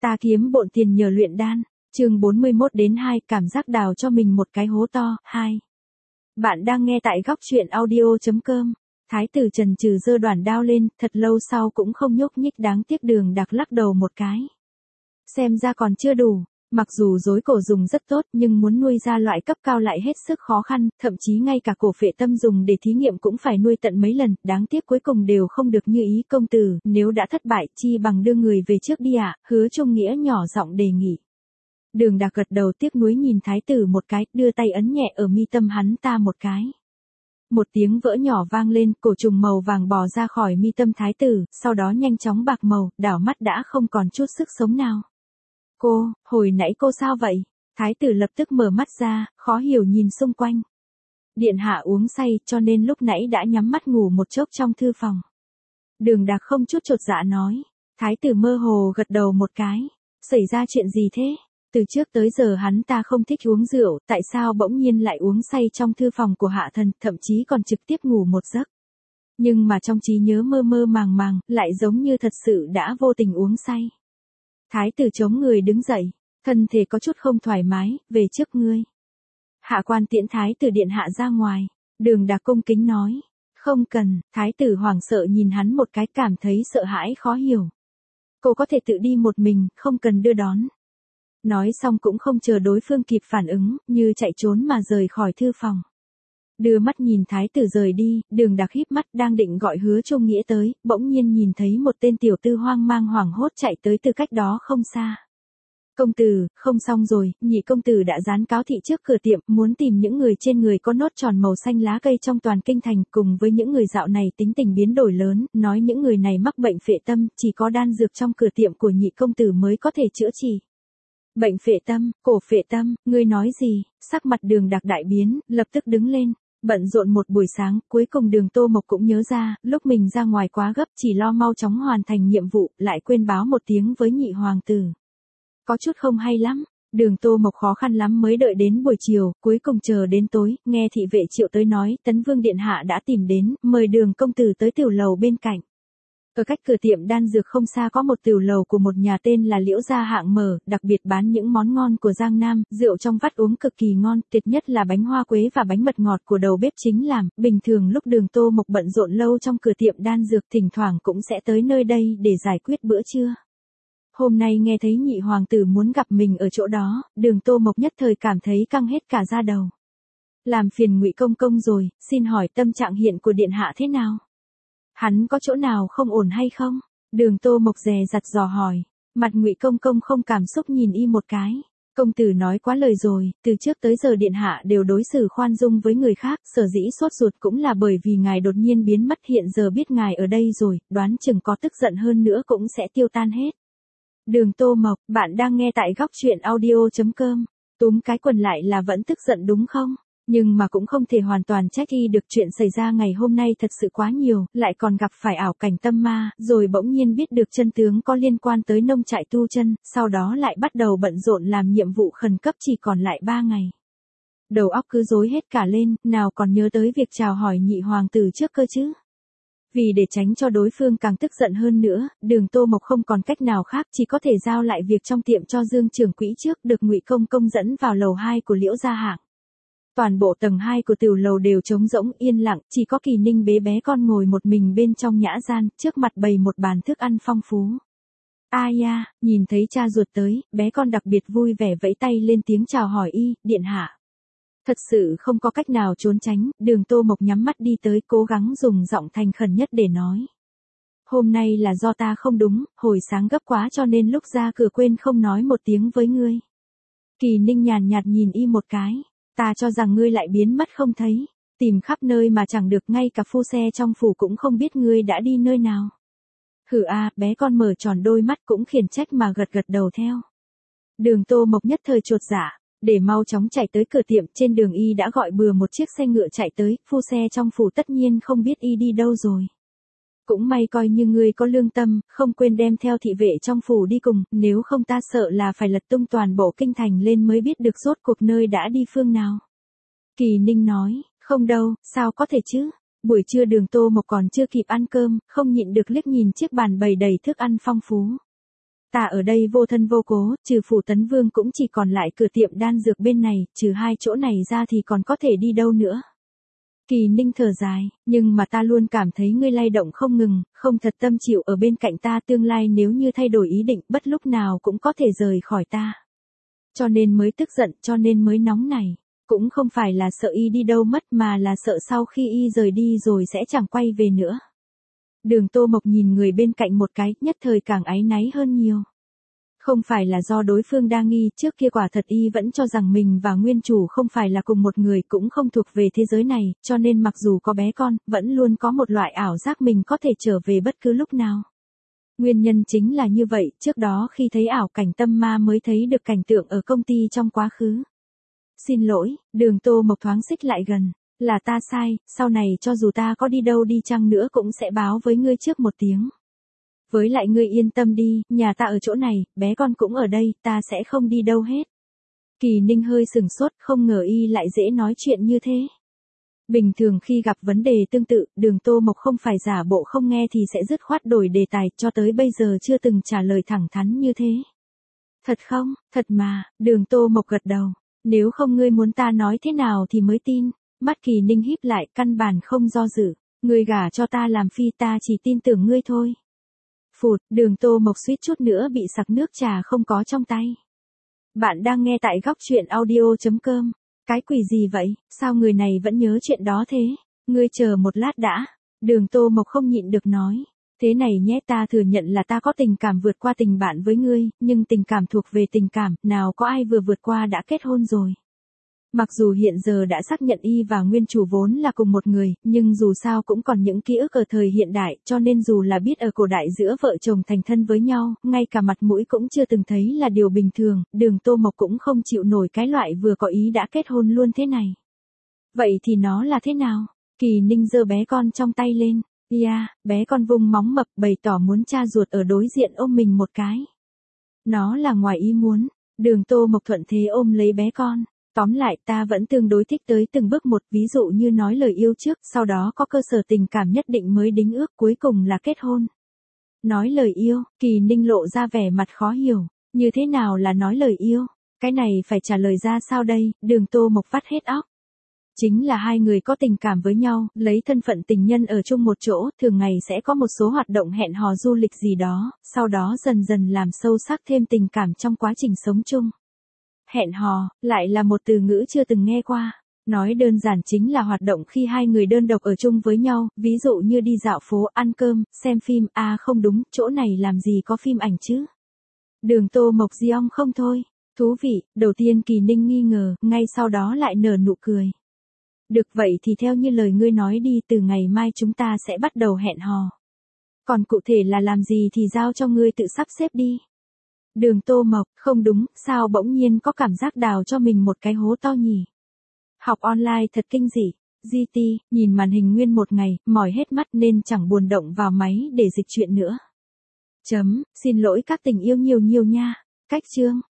Ta kiếm bộn tiền nhờ luyện đan. Chương 41-2, cảm giác đào cho mình một cái hố to. 2. Bạn đang nghe tại góc truyện audio.com. Thái tử chần chừ giơ đoản đao lên, thật lâu sau cũng không nhúc nhích, đáng tiếc Đường Đặc lắc đầu một cái. Xem ra còn chưa đủ, mặc dù rối cổ dùng rất tốt nhưng muốn nuôi ra loại cấp cao lại hết sức khó khăn, thậm chí ngay cả cổ phệ tâm dùng để thí nghiệm cũng phải nuôi tận mấy lần, đáng tiếc cuối cùng đều không được như ý. Công tử, nếu đã thất bại chi bằng đưa người về trước đi ạ, Hứa Trung Nghĩa nhỏ giọng đề nghị. Đường Đặc gật đầu tiếc nuối nhìn thái tử một cái, đưa tay ấn nhẹ ở mi tâm hắn ta một cái. Một tiếng vỡ nhỏ vang lên, cổ trùng màu vàng bò ra khỏi mi tâm thái tử, sau đó nhanh chóng bạc màu, đảo mắt đã không còn chút sức sống nào. Cô, hồi nãy cô sao vậy? Thái tử lập tức mở mắt ra, khó hiểu nhìn xung quanh. Điện hạ uống say cho nên lúc nãy đã nhắm mắt ngủ một chốc trong thư phòng. Đường Đặc không chút chột dạ nói. Thái tử mơ hồ gật đầu một cái. Xảy ra chuyện gì thế? Từ trước tới giờ hắn ta không thích uống rượu, tại sao bỗng nhiên lại uống say trong thư phòng của hạ thần, thậm chí còn trực tiếp ngủ một giấc. Nhưng mà trong trí nhớ mơ mơ màng màng, lại giống như thật sự đã vô tình uống say. Thái tử chống người đứng dậy, thân thể có chút không thoải mái, về trước ngươi. Hạ quan tiễn thái tử điện hạ ra ngoài. Đường Đặc cung kính nói. Không cần. Thái tử hoảng sợ nhìn hắn một cái, cảm thấy sợ hãi khó hiểu. Cô có thể tự đi một mình, không cần đưa đón. Nói xong cũng không chờ đối phương kịp phản ứng, như chạy trốn mà rời khỏi thư phòng. Đưa mắt nhìn thái tử rời đi, Đường Đặc híp mắt đang định gọi Hứa Trung Nghĩa tới, bỗng nhiên nhìn thấy một tên tiểu tư hoang mang hoảng hốt chạy tới từ cách đó không xa. Công tử, không xong rồi, nhị công tử đã dán cáo thị trước cửa tiệm, muốn tìm những người trên người có nốt tròn màu xanh lá cây trong toàn kinh thành, cùng với những người dạo này tính tình biến đổi lớn, nói những người này mắc bệnh phệ tâm, chỉ có đan dược trong cửa tiệm của nhị công tử mới có thể chữa trị. Bệnh phệ tâm, cổ phệ tâm, ngươi nói gì? Sắc mặt Đường Đặc đại biến, lập tức đứng lên. Bận rộn một buổi sáng, cuối cùng Đường Tô Mộc cũng nhớ ra, lúc mình ra ngoài quá gấp chỉ lo mau chóng hoàn thành nhiệm vụ, lại quên báo một tiếng với nhị hoàng tử. Có chút không hay lắm. Đường Tô Mộc khó khăn lắm mới đợi đến buổi chiều, cuối cùng chờ đến tối, nghe thị vệ triệu tới nói, Tấn Vương Điện Hạ đã tìm đến, mời Đường công tử tới tiểu lầu bên cạnh. Ở cách cửa tiệm đan dược không xa có một tiểu lầu của một nhà tên là Liễu Gia Hạng mở, đặc biệt bán những món ngon của Giang Nam, rượu trong vắt uống cực kỳ ngon, tuyệt nhất là bánh hoa quế và bánh mật ngọt của đầu bếp chính làm. Bình thường lúc Đường Tô Mộc bận rộn lâu trong cửa tiệm đan dược, thỉnh thoảng cũng sẽ tới nơi đây để giải quyết bữa trưa. Hôm nay nghe thấy nhị hoàng tử muốn gặp mình ở chỗ đó, Đường Tô Mộc nhất thời cảm thấy căng hết cả da đầu. Làm phiền Ngụy công công rồi, xin hỏi tâm trạng hiện của điện hạ thế nào? Hắn có chỗ nào không ổn hay không? Đường Tô Mộc dè dặt dò hỏi. Mặt Ngụy công công không cảm xúc nhìn y một cái. Công tử nói quá lời rồi, từ trước tới giờ điện hạ đều đối xử khoan dung với người khác, sở dĩ sốt ruột cũng là bởi vì ngài đột nhiên biến mất, hiện giờ biết ngài ở đây rồi, đoán chừng có tức giận hơn nữa cũng sẽ tiêu tan hết. Đường Tô Mộc, bạn đang nghe tại góc truyện audio.com. Túm cái quần lại là vẫn tức giận đúng không? Nhưng mà cũng không thể hoàn toàn trách y được, chuyện xảy ra ngày hôm nay thật sự quá nhiều, lại còn gặp phải ảo cảnh tâm ma, rồi bỗng nhiên biết được chân tướng có liên quan tới nông trại tu chân, sau đó lại bắt đầu bận rộn làm nhiệm vụ khẩn cấp chỉ còn lại 3 ngày. Đầu óc cứ rối hết cả lên, nào còn nhớ tới việc chào hỏi nhị hoàng tử trước cơ chứ. Vì để tránh cho đối phương càng tức giận hơn nữa, Đường Tô Mộc không còn cách nào khác, chỉ có thể giao lại việc trong tiệm cho Dương trưởng quỹ trước, được Ngụy công công dẫn vào lầu 2 của Liễu Gia Hạng. Toàn bộ tầng 2 của tiểu lầu đều trống rỗng yên lặng, chỉ có Kỳ Ninh bé bé con ngồi một mình bên trong nhã gian, trước mặt bày một bàn thức ăn phong phú. Ai ya, nhìn thấy cha ruột tới, bé con đặc biệt vui vẻ vẫy tay lên tiếng chào hỏi y, điện hạ. Thật sự không có cách nào trốn tránh, Đường Tô Mộc nhắm mắt đi tới, cố gắng dùng giọng thành khẩn nhất để nói. Hôm nay là do ta không đúng, hồi sáng gấp quá cho nên lúc ra cửa quên không nói một tiếng với ngươi. Kỳ Ninh nhàn nhạt nhìn y một cái. Ta cho rằng ngươi lại biến mất không thấy, tìm khắp nơi mà chẳng được, ngay cả phu xe trong phủ cũng không biết ngươi đã đi nơi nào. Hử a, bé con mở tròn đôi mắt cũng khiển trách mà gật gật đầu theo. Đường Tô Mộc nhất thời chột dạ, để mau chóng chạy tới cửa tiệm, trên đường y đã gọi bừa một chiếc xe ngựa chạy tới, phu xe trong phủ tất nhiên không biết y đi đâu rồi. Cũng may coi như ngươi có lương tâm, không quên đem theo thị vệ trong phủ đi cùng, nếu không ta sợ là phải lật tung toàn bộ kinh thành lên mới biết được rốt cuộc nơi đã đi phương nào. Kỳ Ninh nói, không đâu, sao có thể chứ? Buổi trưa Đường Tô Mộc còn chưa kịp ăn cơm, không nhịn được liếc nhìn chiếc bàn bày đầy thức ăn phong phú. Ta ở đây vô thân vô cố, trừ Phủ Tấn Vương cũng chỉ còn lại cửa tiệm đan dược bên này, trừ hai chỗ này ra thì còn có thể đi đâu nữa. Kỳ Ninh thở dài, nhưng mà ta luôn cảm thấy ngươi lay động không ngừng, không thật tâm chịu ở bên cạnh ta, tương lai nếu như thay đổi ý định bất lúc nào cũng có thể rời khỏi ta. Cho nên mới tức giận, cho nên mới nóng này. Cũng không phải là sợ y đi đâu mất mà là sợ sau khi y rời đi rồi sẽ chẳng quay về nữa. Đường Tô Mộc nhìn người bên cạnh một cái, nhất thời càng áy náy hơn nhiều. Không phải là do đối phương đa nghi, trước kia quả thật y vẫn cho rằng mình và nguyên chủ không phải là cùng một người, cũng không thuộc về thế giới này, cho nên mặc dù có bé con, vẫn luôn có một loại ảo giác mình có thể trở về bất cứ lúc nào. Nguyên nhân chính là như vậy, trước đó khi thấy ảo cảnh tâm ma mới thấy được cảnh tượng ở công ty trong quá khứ. Xin lỗi, Đường Tô Mộc thoáng xích lại gần, là ta sai, sau này cho dù ta có đi đâu đi chăng nữa cũng sẽ báo với ngươi trước một tiếng. Với lại ngươi yên tâm đi, nhà ta ở chỗ này, bé con cũng ở đây, ta sẽ không đi đâu hết. Kỳ Ninh hơi sừng sốt, không ngờ y lại dễ nói chuyện như thế. Bình thường khi gặp vấn đề tương tự, Đường Tô Mộc không phải giả bộ không nghe thì sẽ dứt khoát đổi đề tài, cho tới bây giờ chưa từng trả lời thẳng thắn như thế. Thật không, thật mà, Đường Tô Mộc gật đầu. Nếu không ngươi muốn ta nói thế nào thì mới tin. Mắt Kỳ Ninh híp lại, căn bản không do dự. Ngươi gả cho ta làm phi, ta chỉ tin tưởng ngươi thôi. Phụt, Đường Tô Mộc suýt chút nữa bị sặc nước trà không có trong tay. Bạn đang nghe tại góc truyện audio.com. Cái quỷ gì vậy, sao người này vẫn nhớ chuyện đó thế? Ngươi chờ một lát đã. Đường Tô Mộc không nhịn được nói. Thế này nhé, ta thừa nhận là ta có tình cảm vượt qua tình bạn với ngươi, nhưng tình cảm thuộc về tình cảm, nào có ai vừa vượt qua đã kết hôn rồi. Mặc dù hiện giờ đã xác nhận y và nguyên chủ vốn là cùng một người, nhưng dù sao cũng còn những ký ức ở thời hiện đại, cho nên dù là biết ở cổ đại giữa vợ chồng thành thân với nhau, ngay cả mặt mũi cũng chưa từng thấy là điều bình thường, Đường Tô Mộc cũng không chịu nổi cái loại vừa có ý đã kết hôn luôn thế này. Vậy thì nó là thế nào? Kỳ Ninh giơ bé con trong tay lên. Bé con vung móng mập bày tỏ muốn cha ruột ở đối diện ôm mình một cái. Nó là ngoài ý muốn. Đường Tô Mộc thuận thế ôm lấy bé con. Tóm lại ta vẫn tương đối thích tới từng bước một, ví dụ như nói lời yêu trước, sau đó có cơ sở tình cảm nhất định mới đính ước, cuối cùng là kết hôn. Nói lời yêu, Kỳ Ninh lộ ra vẻ mặt khó hiểu. Như thế nào là nói lời yêu? Cái này phải trả lời ra sao đây? Đường Tô Mộc vắt hết óc. Chính là hai người có tình cảm với nhau, lấy thân phận tình nhân ở chung một chỗ, thường ngày sẽ có một số hoạt động hẹn hò du lịch gì đó, sau đó dần dần làm sâu sắc thêm tình cảm trong quá trình sống chung. Hẹn hò, lại là một từ ngữ chưa từng nghe qua. Nói đơn giản chính là hoạt động khi hai người đơn độc ở chung với nhau, ví dụ như đi dạo phố, ăn cơm, xem phim, không đúng, chỗ này làm gì có phim ảnh chứ. Đường Tô Mộc giong không thôi. Thú vị, đầu tiên Kỳ Ninh nghi ngờ, ngay sau đó lại nở nụ cười. Được vậy thì theo như lời ngươi nói đi, từ ngày mai chúng ta sẽ bắt đầu hẹn hò. Còn cụ thể là làm gì thì giao cho ngươi tự sắp xếp đi. Đường Tô Mộc, không đúng, sao bỗng nhiên có cảm giác đào cho mình một cái hố to nhỉ? Học online thật kinh dị. GT, nhìn màn hình nguyên một ngày, mỏi hết mắt nên chẳng buồn động vào máy để dịch chuyện nữa. Xin lỗi các tình yêu nhiều nhiều nha. Cách chương.